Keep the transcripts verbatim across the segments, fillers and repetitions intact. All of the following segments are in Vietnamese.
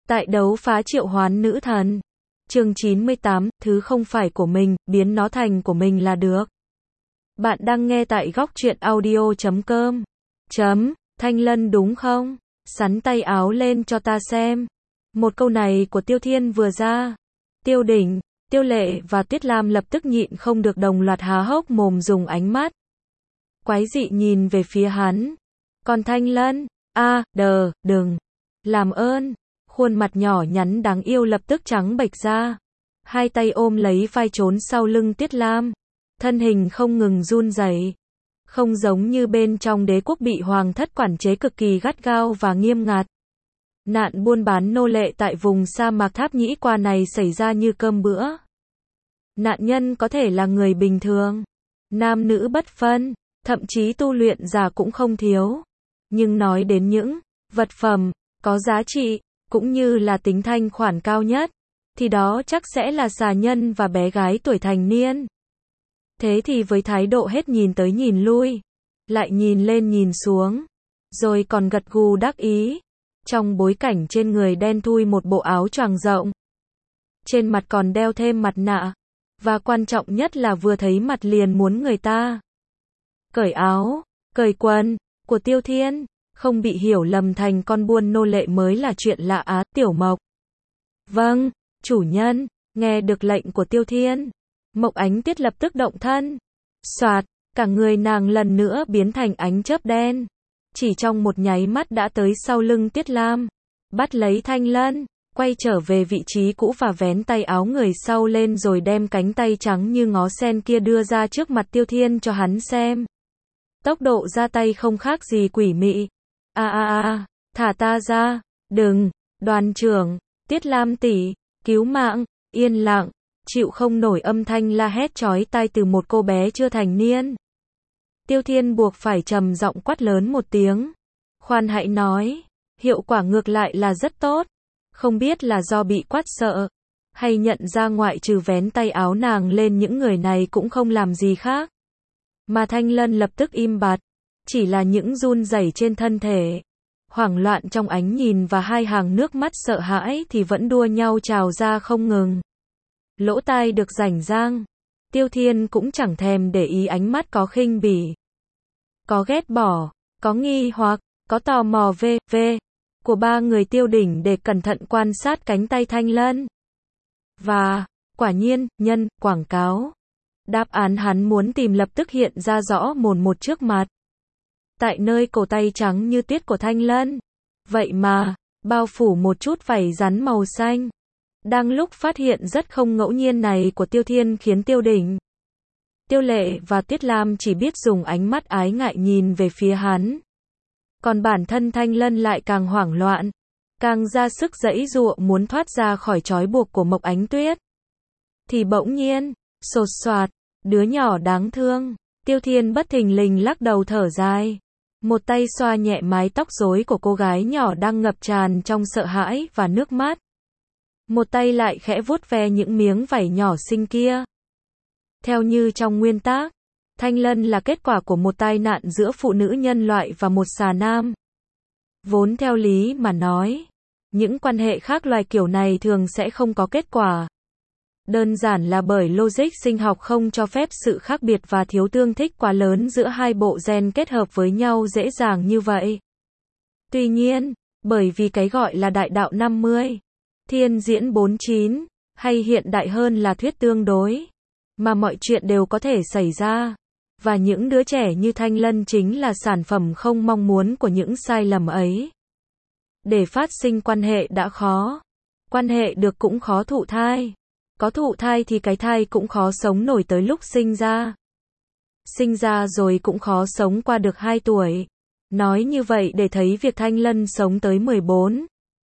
Tại đấu phá triệu hoán nữ thần. Chương chín mươi tám, thứ không phải của mình, biến nó thành của mình là được. Bạn đang nghe tại góc truyện audio chấm com. Chấm, Thanh Lân đúng không? Sắn tay áo lên cho ta xem. Một câu này của Tiêu Thiên vừa ra. Tiêu Đỉnh, Tiêu Lệ và Tuyết Lam lập tức nhịn không được đồng loạt há hốc mồm dùng ánh mắt quái dị nhìn về phía hắn. Còn Thanh Lân, a, đờ, đừng. Làm ơn. Khuôn mặt nhỏ nhắn đáng yêu lập tức trắng bệch ra. Hai tay ôm lấy vai trốn sau lưng Tuyết Lam. Thân hình không ngừng run rẩy. Không giống như bên trong đế quốc bị hoàng thất quản chế cực kỳ gắt gao và nghiêm ngặt. Nạn buôn bán nô lệ tại vùng sa mạc Tháp Nhĩ Qua này xảy ra như cơm bữa. Nạn nhân có thể là người bình thường, nam nữ bất phân, thậm chí tu luyện giả cũng không thiếu. Nhưng nói đến những vật phẩm có giá trị, cũng như là tính thanh khoản cao nhất, thì đó chắc sẽ là xà nhân và bé gái tuổi thành niên. Thế thì với thái độ hết nhìn tới nhìn lui, lại nhìn lên nhìn xuống, rồi còn gật gù đắc ý, trong bối cảnh trên người đen thui một bộ áo choàng rộng, trên mặt còn đeo thêm mặt nạ, và quan trọng nhất là vừa thấy mặt liền muốn người ta cởi áo, cởi quần của Tiêu Thiên, không bị hiểu lầm thành con buôn nô lệ mới là chuyện lạ á. Tiểu Mộc. Vâng, chủ nhân. Nghe được lệnh của Tiêu Thiên, Mộc Ánh Tuyết lập tức động thân. Soạt, cả người nàng lần nữa biến thành ánh chớp đen. Chỉ trong một nháy mắt đã tới sau lưng Tuyết Lam, bắt lấy Thanh Lân, quay trở về vị trí cũ và vén tay áo người sau lên rồi đem cánh tay trắng như ngó sen kia đưa ra trước mặt Tiêu Thiên cho hắn xem. Tốc độ ra tay không khác gì quỷ mị. A a a, thả ta ra, đừng, đoàn trưởng, Tuyết Lam tỷ, cứu mạng, yên lặng, chịu không nổi âm thanh la hét chói tai từ một cô bé chưa thành niên. Tiêu Thiên buộc phải trầm giọng quát lớn một tiếng. Khoan hãy nói, hiệu quả ngược lại là rất tốt. Không biết là do bị quát sợ, hay nhận ra ngoại trừ vén tay áo nàng lên những người này cũng không làm gì khác. Mà Thanh Lân lập tức im bặt, chỉ là những run rẩy trên thân thể, hoảng loạn trong ánh nhìn và hai hàng nước mắt sợ hãi thì vẫn đua nhau trào ra không ngừng. Lỗ tai được rảnh rang, Tiêu Thiên cũng chẳng thèm để ý ánh mắt có khinh bỉ, có ghét bỏ, có nghi hoặc, có tò mò v v của ba người Tiêu Đỉnh để cẩn thận quan sát cánh tay Thanh Lân. Và, quả nhiên, nhân, quảng cáo. Đáp án hắn muốn tìm lập tức hiện ra rõ mồn một trước mặt. Tại nơi cổ tay trắng như tuyết của Thanh Lân. Vậy mà, bao phủ một chút vảy rắn màu xanh. Đang lúc phát hiện rất không ngẫu nhiên này của Tiêu Thiên khiến Tiêu Đỉnh, Tiêu Lệ và Tuyết Lam chỉ biết dùng ánh mắt ái ngại nhìn về phía hắn. Còn bản thân Thanh Lân lại càng hoảng loạn, càng ra sức giãy giụa muốn thoát ra khỏi trói buộc của Mộc Ánh Tuyết. Thì bỗng nhiên, xột xoạt, đứa nhỏ đáng thương, Tiêu Thiên bất thình lình lắc đầu thở dài. Một tay xoa nhẹ mái tóc rối của cô gái nhỏ đang ngập tràn trong sợ hãi và nước mắt. Một tay lại khẽ vuốt ve những miếng vảy nhỏ xinh kia. Theo như trong nguyên tác, Thanh Lân là kết quả của một tai nạn giữa phụ nữ nhân loại và một xà nam. Vốn theo lý mà nói, những quan hệ khác loài kiểu này thường sẽ không có kết quả. Đơn giản là bởi logic sinh học không cho phép sự khác biệt và thiếu tương thích quá lớn giữa hai bộ gen kết hợp với nhau dễ dàng như vậy. Tuy nhiên, bởi vì cái gọi là đại đạo năm mươi, thiên diễn bốn mươi chín, hay hiện đại hơn là thuyết tương đối, mà mọi chuyện đều có thể xảy ra. Và những đứa trẻ như Thanh Lân chính là sản phẩm không mong muốn của những sai lầm ấy. Để phát sinh quan hệ đã khó, quan hệ được cũng khó thụ thai. Có thụ thai thì cái thai cũng khó sống nổi tới lúc sinh ra. Sinh ra rồi cũng khó sống qua được hai tuổi. Nói như vậy để thấy việc Thanh Lân sống tới mười bốn,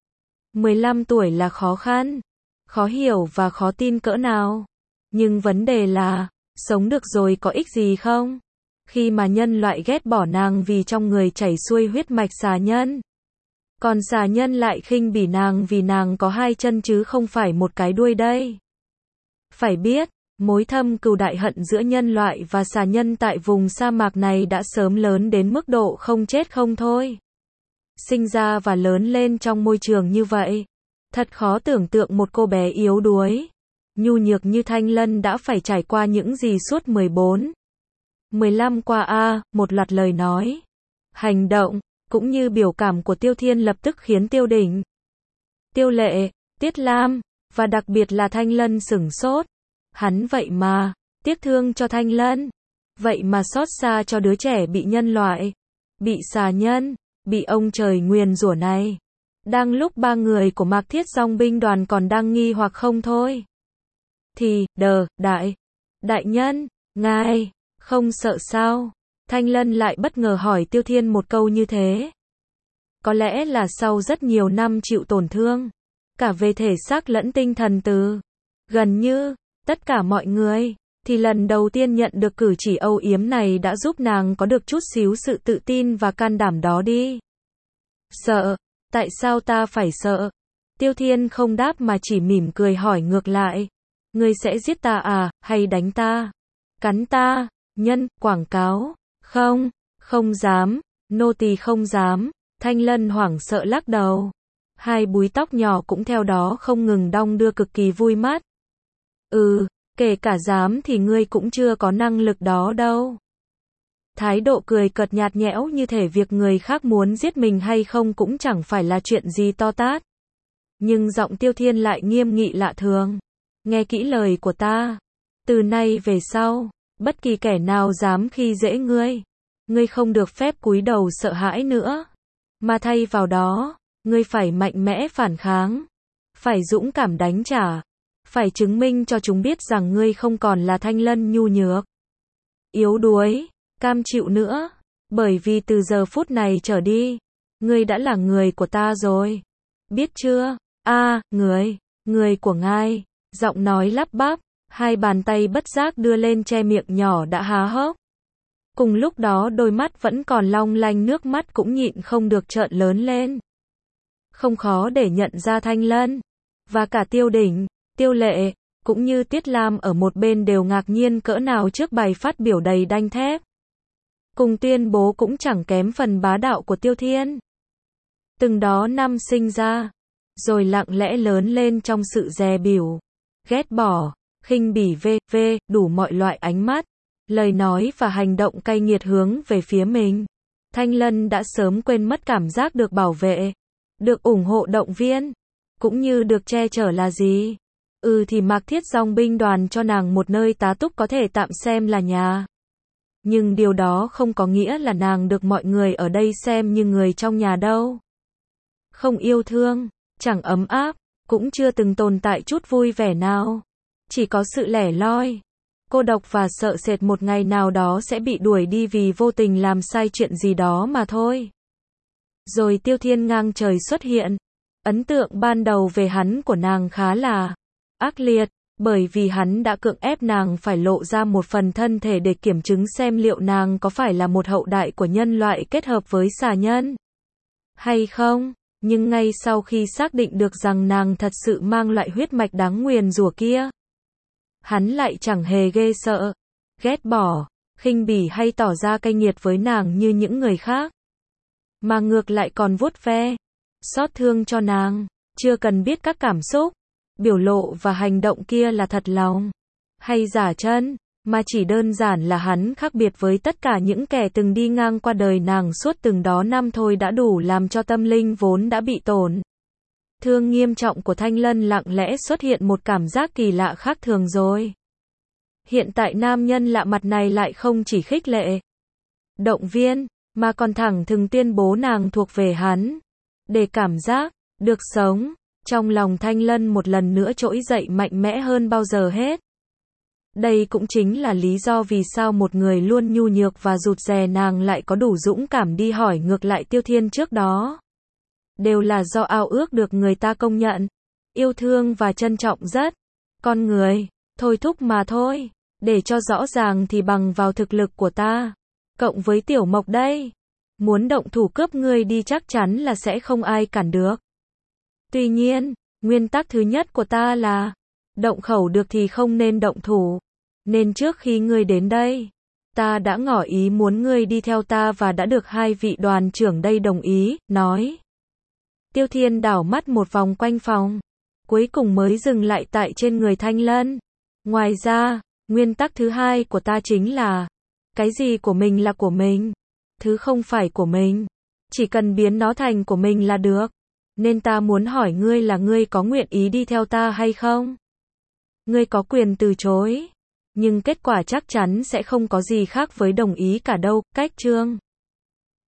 mười lăm tuổi là khó khăn, khó hiểu và khó tin cỡ nào. Nhưng vấn đề là, sống được rồi có ích gì không? Khi mà nhân loại ghét bỏ nàng vì trong người chảy xuôi huyết mạch xà nhân. Còn xà nhân lại khinh bỉ nàng vì nàng có hai chân chứ không phải một cái đuôi đây. Phải biết, mối thâm cừu đại hận giữa nhân loại và xà nhân tại vùng sa mạc này đã sớm lớn đến mức độ không chết không thôi. Sinh ra và lớn lên trong môi trường như vậy, Thật khó tưởng tượng một cô bé yếu đuối, nhu nhược như Thanh Lân đã phải trải qua những gì suốt mười bốn, mười lăm qua a, một loạt lời nói, hành động, cũng như biểu cảm của Tiêu Thiên lập tức khiến Tiêu Đỉnh, Tiêu Lệ, Tiết Lam, và đặc biệt là Thanh Lân sửng sốt. Hắn vậy mà, tiếc thương cho Thanh Lân, vậy mà xót xa cho đứa trẻ bị nhân loại, bị xà nhân, bị ông trời nguyền rủa này. Đang lúc ba người của Mạc Thiết Dòng binh đoàn còn đang nghi hoặc không thôi, thì, đờ, đại, đại nhân, ngài, không sợ sao? Thanh Lân lại bất ngờ hỏi Tiêu Thiên một câu như thế. Có lẽ là sau rất nhiều năm chịu tổn thương, cả về thể xác lẫn tinh thần từ, gần như, tất cả mọi người, thì lần đầu tiên nhận được cử chỉ âu yếm này đã giúp nàng có được chút xíu sự tự tin và can đảm đó đi. Sợ? Tại sao ta phải sợ? Tiêu Thiên không đáp mà chỉ mỉm cười hỏi ngược lại. Ngươi sẽ giết ta à, hay đánh ta? Cắn ta? Nhân, quảng cáo? Không, không dám, nô tỳ không dám. Thanh Lân hoảng sợ lắc đầu. Hai búi tóc nhỏ cũng theo đó không ngừng đong đưa cực kỳ vui mắt. Ừ, kể cả dám thì ngươi cũng chưa có năng lực đó đâu. Thái độ cười cợt nhạt nhẽo như thể việc người khác muốn giết mình hay không cũng chẳng phải là chuyện gì to tát. Nhưng giọng Tiêu Thiên lại nghiêm nghị lạ thường. Nghe kỹ lời của ta. Từ nay về sau, bất kỳ kẻ nào dám khi dễ ngươi, ngươi không được phép cúi đầu sợ hãi nữa. Mà thay vào đó, ngươi phải mạnh mẽ phản kháng. Phải dũng cảm đánh trả. Phải chứng minh cho chúng biết rằng ngươi không còn là Thanh Lân nhu nhược, yếu đuối, cam chịu nữa. Bởi vì từ giờ phút này trở đi, ngươi đã là người của ta rồi. Biết chưa? A, à, người, người của ngài. Giọng nói lắp bắp, hai bàn tay bất giác đưa lên che miệng nhỏ đã há hốc. Cùng lúc đó đôi mắt vẫn còn long lanh nước mắt cũng nhịn không được trợn lớn lên. Không khó để nhận ra Thanh Lân, và cả Tiêu Đỉnh, Tiêu Lệ, cũng như Tiết Lam ở một bên đều ngạc nhiên cỡ nào trước bài phát biểu đầy đanh thép. Cùng tuyên bố cũng chẳng kém phần bá đạo của Tiêu Thiên. Từng đó năm sinh ra, rồi lặng lẽ lớn lên trong sự dè bỉu, ghét bỏ, khinh bỉ v v đủ mọi loại ánh mắt, lời nói và hành động cay nghiệt hướng về phía mình. Thanh Lân đã sớm quên mất cảm giác được bảo vệ, được ủng hộ động viên, cũng như được che chở là gì. Ừ thì Mạc Thiết Dòng binh đoàn cho nàng một nơi tá túc có thể tạm xem là nhà. Nhưng điều đó không có nghĩa là nàng được mọi người ở đây xem như người trong nhà đâu. Không yêu thương, chẳng ấm áp, cũng chưa từng tồn tại chút vui vẻ nào. Chỉ có sự lẻ loi, cô độc và sợ sệt một ngày nào đó sẽ bị đuổi đi vì vô tình làm sai chuyện gì đó mà thôi. Rồi Tiêu Thiên ngang trời xuất hiện. Ấn tượng ban đầu về hắn của nàng khá là ác liệt, bởi vì hắn đã cưỡng ép nàng phải lộ ra một phần thân thể để kiểm chứng xem liệu nàng có phải là một hậu đại của nhân loại kết hợp với xà nhân hay không. Nhưng ngay sau khi xác định được rằng nàng thật sự mang loại huyết mạch đáng nguyền rủa kia, hắn lại chẳng hề ghê sợ, ghét bỏ, khinh bỉ hay tỏ ra cay nghiệt với nàng như những người khác, mà ngược lại còn vuốt ve, xót thương cho nàng. Chưa cần biết các cảm xúc, biểu lộ và hành động kia là thật lòng hay giả chân, mà chỉ đơn giản là hắn khác biệt với tất cả những kẻ từng đi ngang qua đời nàng suốt từng đó năm thôi đã đủ làm cho tâm linh vốn đã bị tổn thương nghiêm trọng của Thanh Lân lặng lẽ xuất hiện một cảm giác kỳ lạ khác thường rồi. Hiện tại nam nhân lạ mặt này lại không chỉ khích lệ, động viên, mà còn thẳng thừng tuyên bố nàng thuộc về hắn. Để cảm giác được sống trong lòng Thanh Lân một lần nữa trỗi dậy mạnh mẽ hơn bao giờ hết. Đây cũng chính là lý do vì sao một người luôn nhu nhược và rụt rè nàng lại có đủ dũng cảm đi hỏi ngược lại Tiêu Thiên trước đó. Đều là do ao ước được người ta công nhận, yêu thương và trân trọng rất. Con người, thôi thúc mà thôi. Để cho rõ ràng thì bằng vào thực lực của ta, cộng với Tiểu Mộc đây, muốn động thủ cướp ngươi đi chắc chắn là sẽ không ai cản được. Tuy nhiên, nguyên tắc thứ nhất của ta là, động khẩu được thì không nên động thủ. Nên trước khi ngươi đến đây, ta đã ngỏ ý muốn ngươi đi theo ta và đã được hai vị đoàn trưởng đây đồng ý, nói. Tiêu Thiên đảo mắt một vòng quanh phòng, cuối cùng mới dừng lại tại trên người Thanh Lân. Ngoài ra, nguyên tắc thứ hai của ta chính là, cái gì của mình là của mình, thứ không phải của mình, chỉ cần biến nó thành của mình là được. Nên ta muốn hỏi ngươi là ngươi có nguyện ý đi theo ta hay không? Ngươi có quyền từ chối, nhưng kết quả chắc chắn sẽ không có gì khác với đồng ý cả đâu. Cách chương